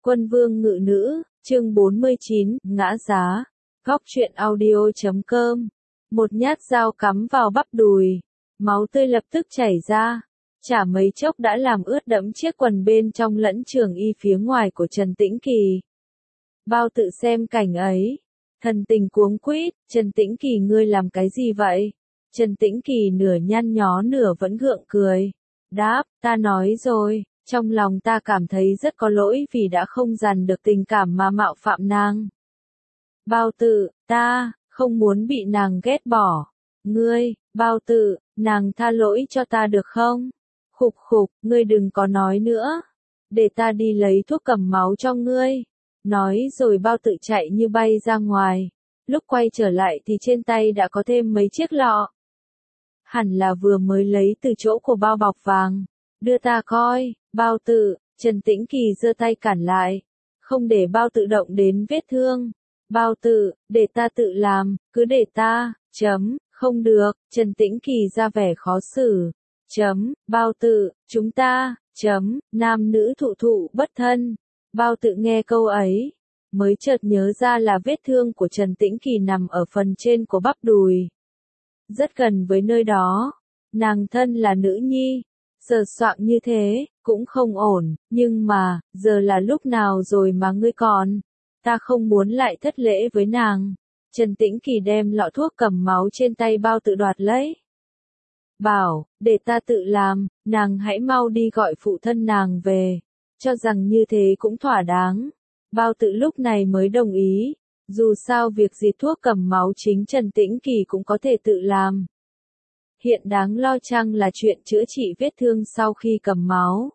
Quân vương ngự nữ, chương 49, ngã giá. Góc truyện audio.com. Một nhát dao cắm vào bắp đùi. Máu tươi lập tức chảy ra. Chả mấy chốc đã làm ướt đẫm chiếc quần bên trong lẫn trường y phía ngoài của Trần Tĩnh Kỳ. Bao Tự xem cảnh ấy. Thần tình cuống quýt, Trần Tĩnh Kỳ ngươi làm cái gì vậy? Trần Tĩnh Kỳ nửa nhăn nhó nửa vẫn gượng cười. Đáp, ta nói rồi. Trong lòng ta cảm thấy rất có lỗi vì đã không dằn được tình cảm mà mạo phạm nàng. Bao Tự, ta, không muốn bị nàng ghét bỏ. Ngươi, Bao Tự, nàng tha lỗi cho ta được không? Khục khục, ngươi đừng có nói nữa. Để ta đi lấy thuốc cầm máu cho ngươi. Nói rồi Bao Tự chạy như bay ra ngoài. Lúc quay trở lại thì trên tay đã có thêm mấy chiếc lọ. Hẳn là vừa mới lấy từ chỗ của bao bọc vàng. Đưa ta coi. Bao Tự, Trần Tĩnh Kỳ giơ tay cản lại, không để Bao Tự động đến vết thương. Bao Tự, để ta tự làm, cứ để ta, không được, Trần Tĩnh Kỳ ra vẻ khó xử. Bao Tự, chúng ta, nam nữ thụ thụ bất thân. Bao Tự nghe câu ấy, mới chợt nhớ ra là vết thương của Trần Tĩnh Kỳ nằm ở phần trên của bắp đùi. Rất gần với nơi đó, nàng thân là nữ nhi. Sờ soạng như thế, cũng không ổn, nhưng mà, giờ là lúc nào rồi mà ngươi còn? Ta không muốn lại thất lễ với nàng. Trần Tĩnh Kỳ đem lọ thuốc cầm máu trên tay Bao Tự đoạt lấy. Bảo, để ta tự làm, nàng hãy mau đi gọi phụ thân nàng về. Cho rằng như thế cũng thỏa đáng. Bao Tự lúc này mới đồng ý. Dù sao việc gì thuốc cầm máu chính Trần Tĩnh Kỳ cũng có thể tự làm. Hiện đáng lo chăng là chuyện chữa trị vết thương sau khi cầm máu.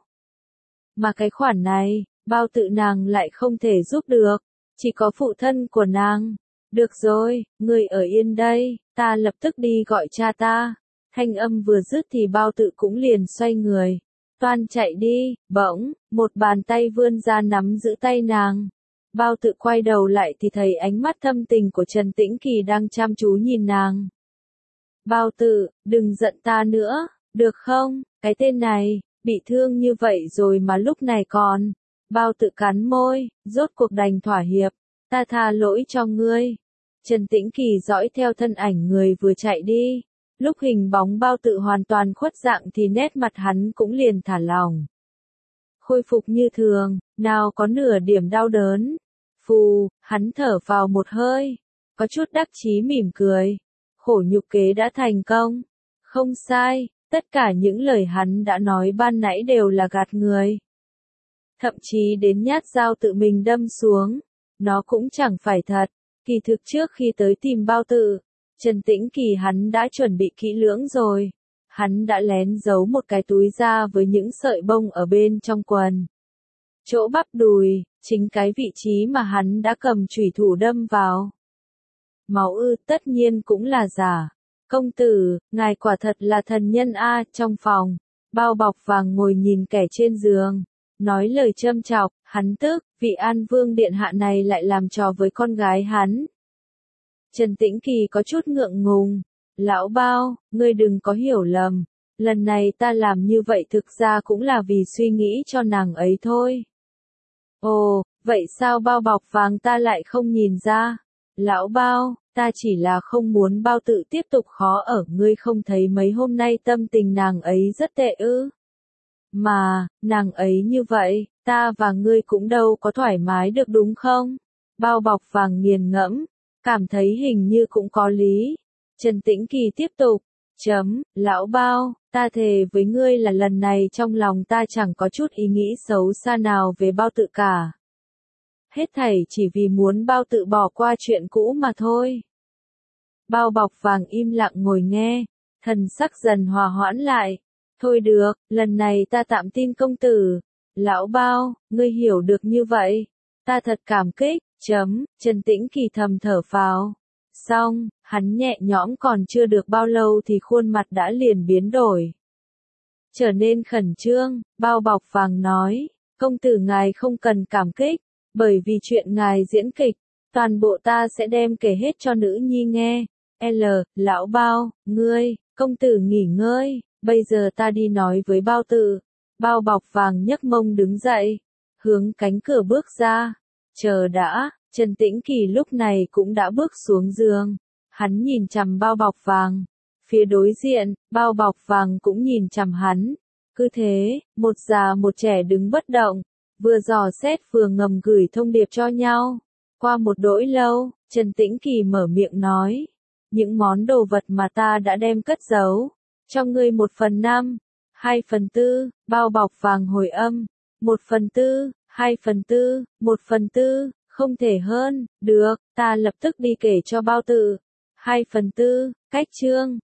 Mà cái khoản này, Bao Tự nàng lại không thể giúp được, chỉ có phụ thân của nàng. Được rồi, ngươi ở yên đây, ta lập tức đi gọi cha ta. Thanh âm vừa dứt thì Bao Tự cũng liền xoay người. Toan chạy đi, bỗng, một bàn tay vươn ra nắm giữ tay nàng. Bao Tự quay đầu lại thì thấy ánh mắt thâm tình của Trần Tĩnh Kỳ đang chăm chú nhìn nàng. Bao Tự, đừng giận ta nữa, được không? Cái tên này, bị thương như vậy rồi mà lúc này còn. Bao Tự cắn môi, rốt cuộc đành thỏa hiệp. Ta tha lỗi cho ngươi. Trần Tĩnh Kỳ dõi theo thân ảnh người vừa chạy đi. Lúc hình bóng Bao Tự hoàn toàn khuất dạng thì nét mặt hắn cũng liền thả lỏng. Khôi phục như thường, nào có nửa điểm đau đớn. Phù, hắn thở vào một hơi. Có chút đắc chí mỉm cười. Khổ nhục kế đã thành công. Không sai, tất cả những lời hắn đã nói ban nãy đều là gạt người. Thậm chí đến nhát dao tự mình đâm xuống, nó cũng chẳng phải thật. Kỳ thực trước khi tới tìm Bao Tự, Trần Tĩnh Kỳ hắn đã chuẩn bị kỹ lưỡng rồi. Hắn đã lén giấu một cái túi ra với những sợi bông ở bên trong quần. Chỗ bắp đùi, chính cái vị trí mà hắn đã cầm chủy thủ đâm vào. Máu ư, tất nhiên cũng là giả. Công tử, ngài quả thật là thần nhân a. Trong phòng, Bao Bọc Vàng ngồi nhìn kẻ trên giường, nói lời châm chọc, hắn tức, vị An Vương điện hạ này lại làm trò với con gái hắn. Trần Tĩnh Kỳ có chút ngượng ngùng. Lão Bao, ngươi đừng có hiểu lầm, lần này ta làm như vậy thực ra cũng là vì suy nghĩ cho nàng ấy thôi. Ồ, vậy sao Bao Bọc Vàng ta lại không nhìn ra? Lão Bao, ta chỉ là không muốn Bao Tự tiếp tục khó ở, ngươi không thấy mấy hôm nay tâm tình nàng ấy rất tệ ư? Mà, nàng ấy như vậy, ta và ngươi cũng đâu có thoải mái được đúng không? Bao Bọc Vàng nghiền ngẫm, cảm thấy hình như cũng có lý. Trần Tĩnh Kỳ tiếp tục, lão Bao, ta thề với ngươi là lần này trong lòng ta chẳng có chút ý nghĩ xấu xa nào về Bao Tự cả. Hết thảy chỉ vì muốn Bao Tự bỏ qua chuyện cũ mà thôi. Bao Bọc Vàng im lặng ngồi nghe, thần sắc dần hòa hoãn lại. Thôi được, lần này ta tạm tin công tử. Lão Bao, ngươi hiểu được như vậy. Ta thật cảm kích, Trần Tĩnh Kỳ thầm thở phào. Xong, hắn nhẹ nhõm còn chưa được bao lâu thì khuôn mặt đã liền biến đổi. Trở nên khẩn trương, Bao Bọc Vàng nói, công tử ngài không cần cảm kích, bởi vì chuyện ngài diễn kịch, toàn bộ ta sẽ đem kể hết cho nữ nhi nghe. Lão Bao, ngươi, công tử nghỉ ngơi, bây giờ ta đi nói với Bao Tự. Bao Bọc Vàng nhấc mông đứng dậy. hướng cánh cửa bước ra. Chờ đã, Trần Tĩnh Kỳ lúc này cũng đã bước xuống giường. Hắn nhìn chằm bao bọc vàng. Phía đối diện, bao bọc vàng cũng nhìn chằm hắn. Cứ thế, một già một trẻ đứng bất động, vừa dò xét vừa ngầm gửi thông điệp cho nhau. Qua một đỗi lâu, Trần Tĩnh Kỳ mở miệng nói. Những món đồ vật mà ta đã đem cất giấu, cho ngươi 1/5, 2/4, bao bọc vàng hồi âm, 1/4, 2/4, 1/4, không thể hơn, được, ta lập tức đi kể cho bao tự. 2/4, cách chương.